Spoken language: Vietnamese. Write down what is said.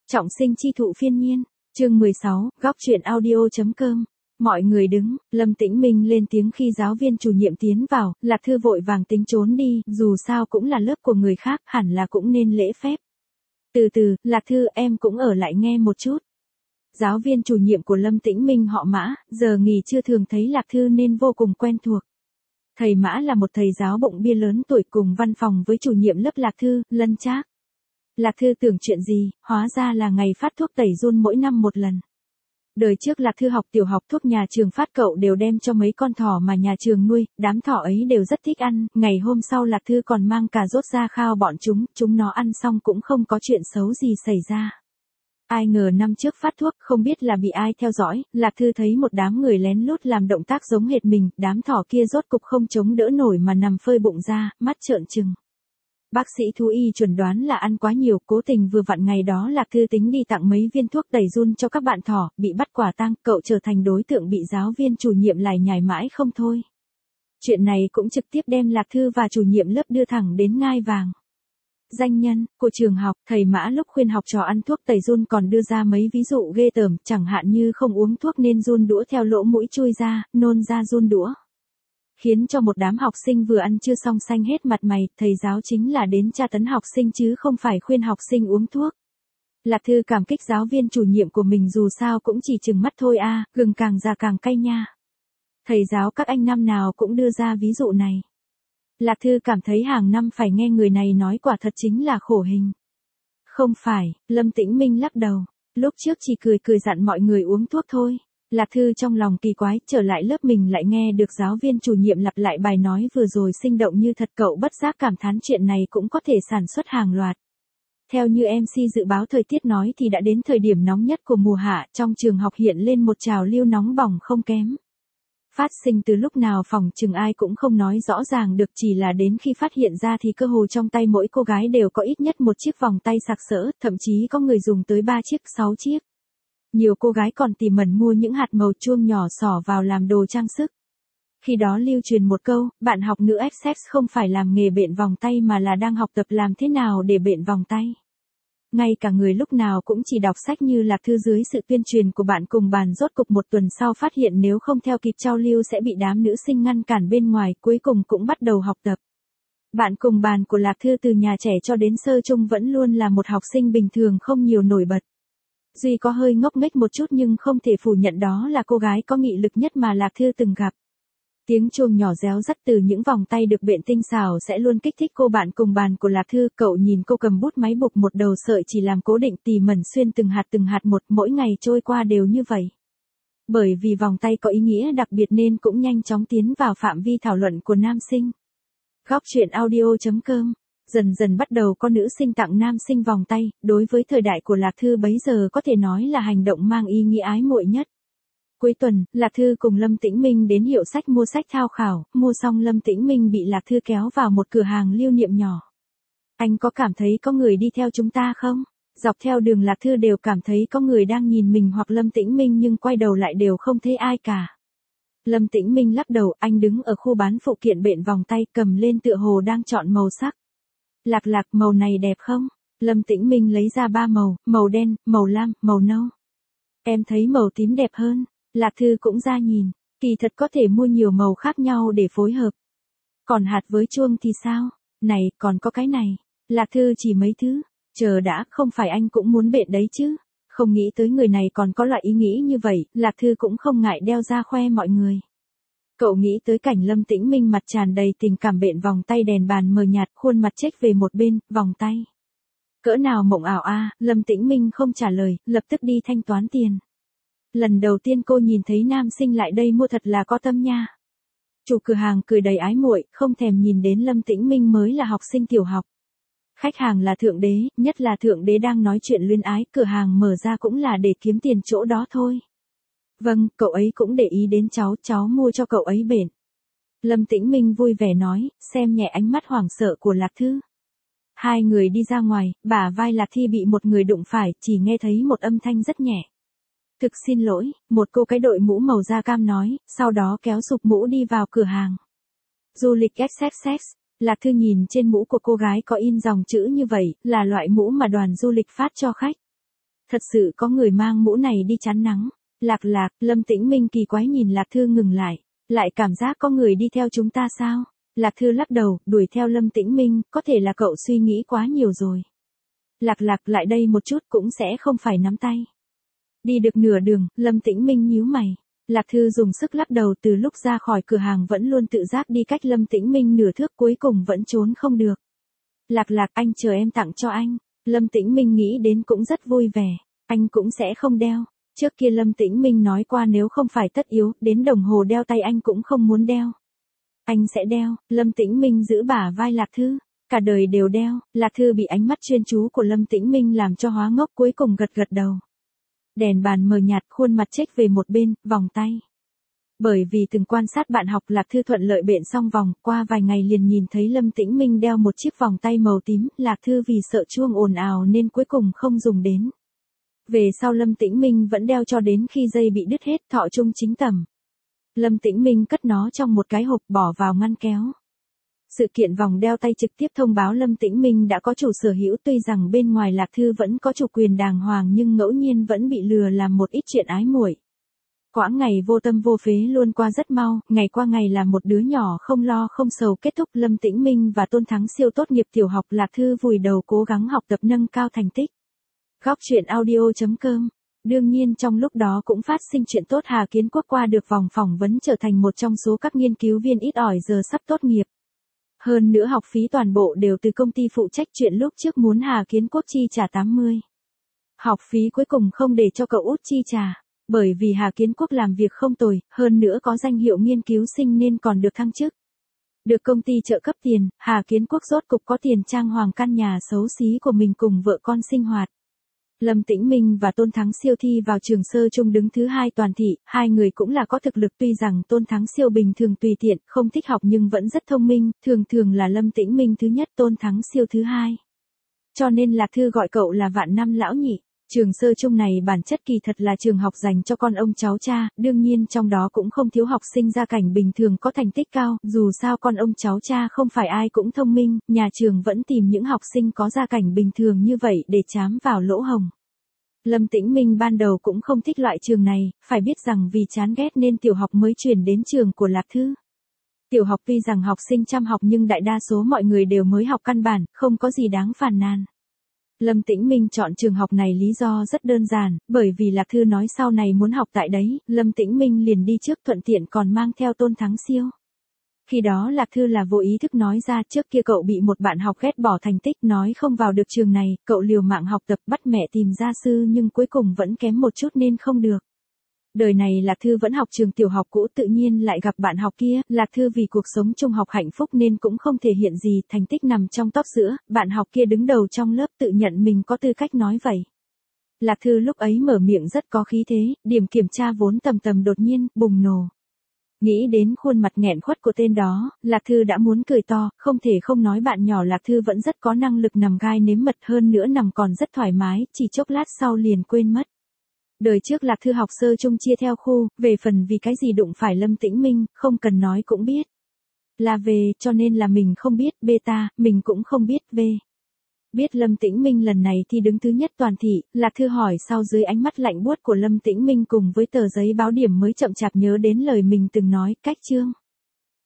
Trọng sinh chi thụ phiên nhiên, chương 16, góc truyện audio.com. Mọi người đứng, Lâm Tĩnh Minh lên tiếng khi giáo viên chủ nhiệm tiến vào, Lạc Thư vội vàng tính trốn đi, dù sao cũng là lớp của người khác, hẳn là cũng nên lễ phép. Từ từ, Lạc Thư em cũng ở lại nghe một chút. Giáo viên chủ nhiệm của Lâm Tĩnh Minh họ Mã, giờ nghỉ chưa thường thấy Lạc Thư nên vô cùng quen thuộc. Thầy Mã là một thầy giáo bụng bia lớn tuổi cùng văn phòng với chủ nhiệm lớp Lạc Thư, Lân Trác. Lạc Thư tưởng chuyện gì, hóa ra là ngày phát thuốc tẩy giun mỗi năm một lần. Đời trước Lạc Thư học tiểu học thuốc nhà trường phát cậu đều đem cho mấy con thỏ mà nhà trường nuôi, đám thỏ ấy đều rất thích ăn, ngày hôm sau Lạc Thư còn mang cà rốt ra khao bọn chúng nó ăn xong cũng không có chuyện xấu gì xảy ra. Ai ngờ năm trước phát thuốc không biết là bị ai theo dõi, Lạc Thư thấy một đám người lén lút làm động tác giống hệt mình, đám thỏ kia rốt cục không chống đỡ nổi mà nằm phơi bụng ra, mắt trợn trừng. Bác sĩ thú y chuẩn đoán là ăn quá nhiều, cố tình vừa vặn ngày đó Lạc Thư tính đi tặng mấy viên thuốc tẩy giun cho các bạn thỏ, bị bắt quả tang, cậu trở thành đối tượng bị giáo viên chủ nhiệm lải nhải mãi không thôi. Chuyện này cũng trực tiếp đem Lạc Thư và chủ nhiệm lớp đưa thẳng đến ngai vàng. Danh nhân của trường học, thầy Mã lúc khuyên học trò ăn thuốc tẩy giun còn đưa ra mấy ví dụ ghê tởm, chẳng hạn như không uống thuốc nên giun đũa theo lỗ mũi chui ra, nôn ra giun đũa. Khiến cho một đám học sinh vừa ăn chưa xong xanh hết mặt mày, thầy giáo chính là đến tra tấn học sinh chứ không phải khuyên học sinh uống thuốc. Lạc Thư cảm kích giáo viên chủ nhiệm của mình dù sao cũng chỉ chừng mắt thôi a, gừng càng già càng cay nha. Thầy giáo các anh năm nào cũng đưa ra ví dụ này. Lạc Thư cảm thấy hàng năm phải nghe người này nói quả thật chính là khổ hình. Không phải, Lâm Tĩnh Minh lắc đầu, lúc trước chỉ cười dặn mọi người uống thuốc thôi. Lạc Thư trong lòng kỳ quái, trở lại lớp mình lại nghe được giáo viên chủ nhiệm lặp lại bài nói vừa rồi sinh động như thật, cậu bất giác cảm thán chuyện này cũng có thể sản xuất hàng loạt. Theo như MC dự báo thời tiết nói thì đã đến thời điểm nóng nhất của mùa hạ, trong trường học hiện lên một trào lưu nóng bỏng không kém. Phát sinh từ lúc nào phòng chừng ai cũng không nói rõ ràng được, chỉ là đến khi phát hiện ra thì cơ hồ trong tay mỗi cô gái đều có ít nhất một chiếc vòng tay sặc sỡ, thậm chí có người dùng tới 3 chiếc, 6 chiếc. Nhiều cô gái còn tỉ mẩn mua những hạt màu chuông nhỏ xỏ vào làm đồ trang sức. Khi đó lưu truyền một câu, bạn học nữ XX không phải làm nghề bện vòng tay mà là đang học tập làm thế nào để bện vòng tay. Ngay cả người lúc nào cũng chỉ đọc sách như Lạc Thư dưới sự tuyên truyền của bạn cùng bàn rốt cục một tuần sau phát hiện nếu không theo kịp trao lưu sẽ bị đám nữ sinh ngăn cản bên ngoài, cuối cùng cũng bắt đầu học tập. Bạn cùng bàn của Lạc Thư từ nhà trẻ cho đến sơ trung vẫn luôn là một học sinh bình thường không nhiều nổi bật. Duy có hơi ngốc nghếch một chút nhưng không thể phủ nhận đó là cô gái có nghị lực nhất mà Lạc Thư từng gặp. Tiếng chuông nhỏ réo rắt từ những vòng tay được bện tinh xảo sẽ luôn kích thích cô bạn cùng bàn của Lạc Thư, cậu nhìn cô cầm bút máy buộc một đầu sợi chỉ làm cố định tỉ mẩn xuyên từng hạt một, mỗi ngày trôi qua đều như vậy. Bởi vì vòng tay có ý nghĩa đặc biệt nên cũng nhanh chóng tiến vào phạm vi thảo luận của nam sinh. Góc truyện audio.com. Dần dần bắt đầu có nữ sinh tặng nam sinh vòng tay, đối với thời đại của Lạc Thư bấy giờ có thể nói là hành động mang ý nghĩa ái muội nhất. Cuối tuần, Lạc Thư cùng Lâm Tĩnh Minh đến hiệu sách mua sách tham khảo, mua xong Lâm Tĩnh Minh bị Lạc Thư kéo vào một cửa hàng lưu niệm nhỏ. Anh có cảm thấy có người đi theo chúng ta không? Dọc theo đường Lạc Thư đều cảm thấy có người đang nhìn mình hoặc Lâm Tĩnh Minh nhưng quay đầu lại đều không thấy ai cả. Lâm Tĩnh Minh lắc đầu, anh đứng ở khu bán phụ kiện bện vòng tay cầm lên tựa hồ đang chọn màu sắc. Lạc, màu này đẹp không? Lâm Tĩnh Minh lấy ra 3 màu, màu đen, màu lam, màu nâu. Em thấy màu tím đẹp hơn. Lạc Thư cũng ra nhìn, kỳ thật có thể mua nhiều màu khác nhau để phối hợp. Còn hạt với chuông thì sao? Này, còn có cái này. Lạc Thư chỉ mấy thứ. Chờ đã, không phải anh cũng muốn bện đấy chứ? Không nghĩ tới người này còn có loại ý nghĩ như vậy, Lạc Thư cũng không ngại đeo ra khoe mọi người. Cậu nghĩ tới cảnh Lâm Tĩnh Minh mặt tràn đầy tình cảm bện vòng tay đèn bàn mờ nhạt, khuôn mặt chếch về một bên, vòng tay. Cỡ nào mộng ảo a, Lâm Tĩnh Minh không trả lời, lập tức đi thanh toán tiền. Lần đầu tiên cô nhìn thấy nam sinh lại đây mua thật là có tâm nha. Chủ cửa hàng cười đầy ái muội, không thèm nhìn đến Lâm Tĩnh Minh mới là học sinh tiểu học. Khách hàng là thượng đế, nhất là thượng đế đang nói chuyện luyến ái, cửa hàng mở ra cũng là để kiếm tiền chỗ đó thôi. Vâng, cậu ấy cũng để ý đến cháu mua cho cậu ấy bện. Lâm Tĩnh Minh vui vẻ nói, xem nhẹ ánh mắt hoảng sợ của Lạc Thư. Hai người đi ra ngoài, bả vai Lạc Thi bị một người đụng phải, chỉ nghe thấy một âm thanh rất nhẹ. Thực xin lỗi, một cô cái đội mũ màu da cam nói, sau đó kéo sụp mũ đi vào cửa hàng. Du lịch XXX, Lạc Thư nhìn trên mũ của cô gái có in dòng chữ như vậy, là loại mũ mà đoàn du lịch phát cho khách. Thật sự có người mang mũ này đi chắn nắng. Lạc Lạc, Lâm Tĩnh Minh kỳ quái nhìn Lạc Thư ngừng lại. Lại cảm giác có người đi theo chúng ta sao? Lạc Thư lắc đầu, đuổi theo Lâm Tĩnh Minh, có thể là cậu suy nghĩ quá nhiều rồi. Lạc Lạc lại đây một chút cũng sẽ không phải nắm tay. Đi được nửa đường, Lâm Tĩnh Minh nhíu mày. Lạc Thư dùng sức lắc đầu, từ lúc ra khỏi cửa hàng vẫn luôn tự giác đi cách Lâm Tĩnh Minh nửa thước, cuối cùng vẫn trốn không được. Lạc Lạc, anh chờ em tặng cho anh. Lâm Tĩnh Minh nghĩ đến cũng rất vui vẻ. Anh cũng sẽ không đeo. Trước kia Lâm Tĩnh Minh nói qua nếu không phải tất yếu, đến đồng hồ đeo tay anh cũng không muốn đeo. Anh sẽ đeo. Lâm Tĩnh Minh giữ bả vai Lạc Thư. Cả đời đều đeo. Lạc Thư bị ánh mắt chuyên chú của Lâm Tĩnh Minh làm cho hóa ngốc, cuối cùng gật gật đầu. Đèn bàn mờ nhạt, khuôn mặt chếch về một bên, vòng tay. Bởi vì từng quan sát bạn học, Lạc Thư thuận lợi bện xong vòng, qua vài ngày liền nhìn thấy Lâm Tĩnh Minh đeo một chiếc vòng tay màu tím, Lạc Thư vì sợ chuông ồn ào nên cuối cùng không dùng đến. Về sau Lâm Tĩnh Minh vẫn đeo cho đến khi dây bị đứt hết, thọ trung chính tầm. Lâm Tĩnh Minh cất nó trong một cái hộp bỏ vào ngăn kéo. Sự kiện vòng đeo tay trực tiếp thông báo Lâm Tĩnh Minh đã có chủ sở hữu, tuy rằng bên ngoài Lạc Thư vẫn có chủ quyền đàng hoàng nhưng ngẫu nhiên vẫn bị lừa làm một ít chuyện ái muội. Quãng ngày vô tâm vô phế luôn qua rất mau, ngày qua ngày là một đứa nhỏ không lo không sầu. Kết thúc Lâm Tĩnh Minh và Tôn Thắng Siêu tốt nghiệp tiểu học, Lạc Thư vùi đầu cố gắng học tập nâng cao thành tích. Góc chuyện audio.com. Đương nhiên trong lúc đó cũng phát sinh chuyện tốt, Hà Kiến Quốc qua được vòng phỏng vấn trở thành một trong số các nghiên cứu viên ít ỏi giờ sắp tốt nghiệp. Hơn nữa học phí toàn bộ đều từ công ty phụ trách, chuyện lúc trước muốn Hà Kiến Quốc chi trả 80. Học phí cuối cùng không để cho cậu út chi trả. Bởi vì Hà Kiến Quốc làm việc không tồi, hơn nữa có danh hiệu nghiên cứu sinh nên còn được thăng chức. Được công ty trợ cấp tiền, Hà Kiến Quốc rốt cục có tiền trang hoàng căn nhà xấu xí của mình cùng vợ con sinh hoạt. Lâm Tĩnh Minh và Tôn Thắng Siêu thi vào trường sơ trung đứng thứ 2 toàn thị, hai người cũng là có thực lực, tuy rằng Tôn Thắng Siêu bình thường tùy tiện, không thích học nhưng vẫn rất thông minh, thường là Lâm Tĩnh Minh thứ nhất, Tôn Thắng Siêu thứ 2. Cho nên Lạc Thư gọi cậu là vạn năm lão nhị. Trường sơ trung này bản chất kỳ thật là trường học dành cho con ông cháu cha, đương nhiên trong đó cũng không thiếu học sinh gia cảnh bình thường có thành tích cao, dù sao con ông cháu cha không phải ai cũng thông minh, nhà trường vẫn tìm những học sinh có gia cảnh bình thường như vậy để trám vào lỗ hổng. Lâm Tĩnh Minh ban đầu cũng không thích loại trường này, phải biết rằng vì chán ghét nên tiểu học mới chuyển đến trường của Lạc Thư. Tiểu học tuy rằng học sinh chăm học nhưng đại đa số mọi người đều mới học căn bản, không có gì đáng phàn nàn. Lâm Tĩnh Minh chọn trường học này lý do rất đơn giản, bởi vì Lạc Thư nói sau này muốn học tại đấy, Lâm Tĩnh Minh liền đi trước, thuận tiện còn mang theo Tôn Thắng Siêu. Khi đó Lạc Thư là vô ý thức nói ra, trước kia cậu bị một bạn học ghét bỏ thành tích, nói không vào được trường này, cậu liều mạng học tập bắt mẹ tìm gia sư nhưng cuối cùng vẫn kém một chút nên không được. Đời này Lạc Thư vẫn học trường tiểu học cũ, tự nhiên lại gặp bạn học kia, Lạc Thư vì cuộc sống trung học hạnh phúc nên cũng không thể hiện gì, thành tích nằm trong top giữa, bạn học kia đứng đầu trong lớp, tự nhận mình có tư cách nói vậy. Lạc Thư lúc ấy mở miệng rất có khí thế, điểm kiểm tra vốn tầm đột nhiên bùng nổ. Nghĩ đến khuôn mặt nghẹn khuất của tên đó, Lạc Thư đã muốn cười to, không thể không nói bạn nhỏ Lạc Thư vẫn rất có năng lực nằm gai nếm mật, hơn nữa nằm còn rất thoải mái, chỉ chốc lát sau liền quên mất. Đời trước Lạc Thư học sơ trung chia theo khu, về phần vì cái gì đụng phải Lâm Tĩnh Minh, không cần nói cũng biết. Là về, cho nên là mình không biết, beta, mình cũng không biết, về. Biết Lâm Tĩnh Minh lần này thì đứng thứ nhất toàn thị, Lạc Thư hỏi sau dưới ánh mắt lạnh buốt của Lâm Tĩnh Minh cùng với tờ giấy báo điểm mới chậm chạp nhớ đến lời mình từng nói, cách chương.